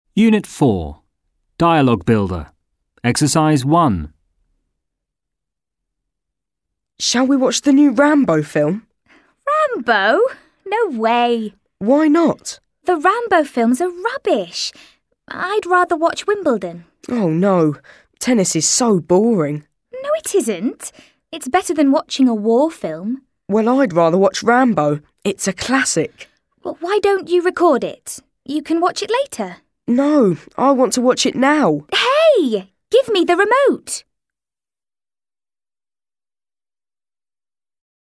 Unit 4. Dialogue Builder. Exercise 1. Shall we watch the new Rambo film? Rambo? No way. Why not? The Rambo films are rubbish. I'd rather watch Wimbledon. Oh no, tennis is so boring. No, it isn't. It's better than watching a war film. Well, I'd rather watch Rambo. It's a classic. Well, why don't you record it? You can watch it later. No, I want to watch it now. Hey! Give me the remote.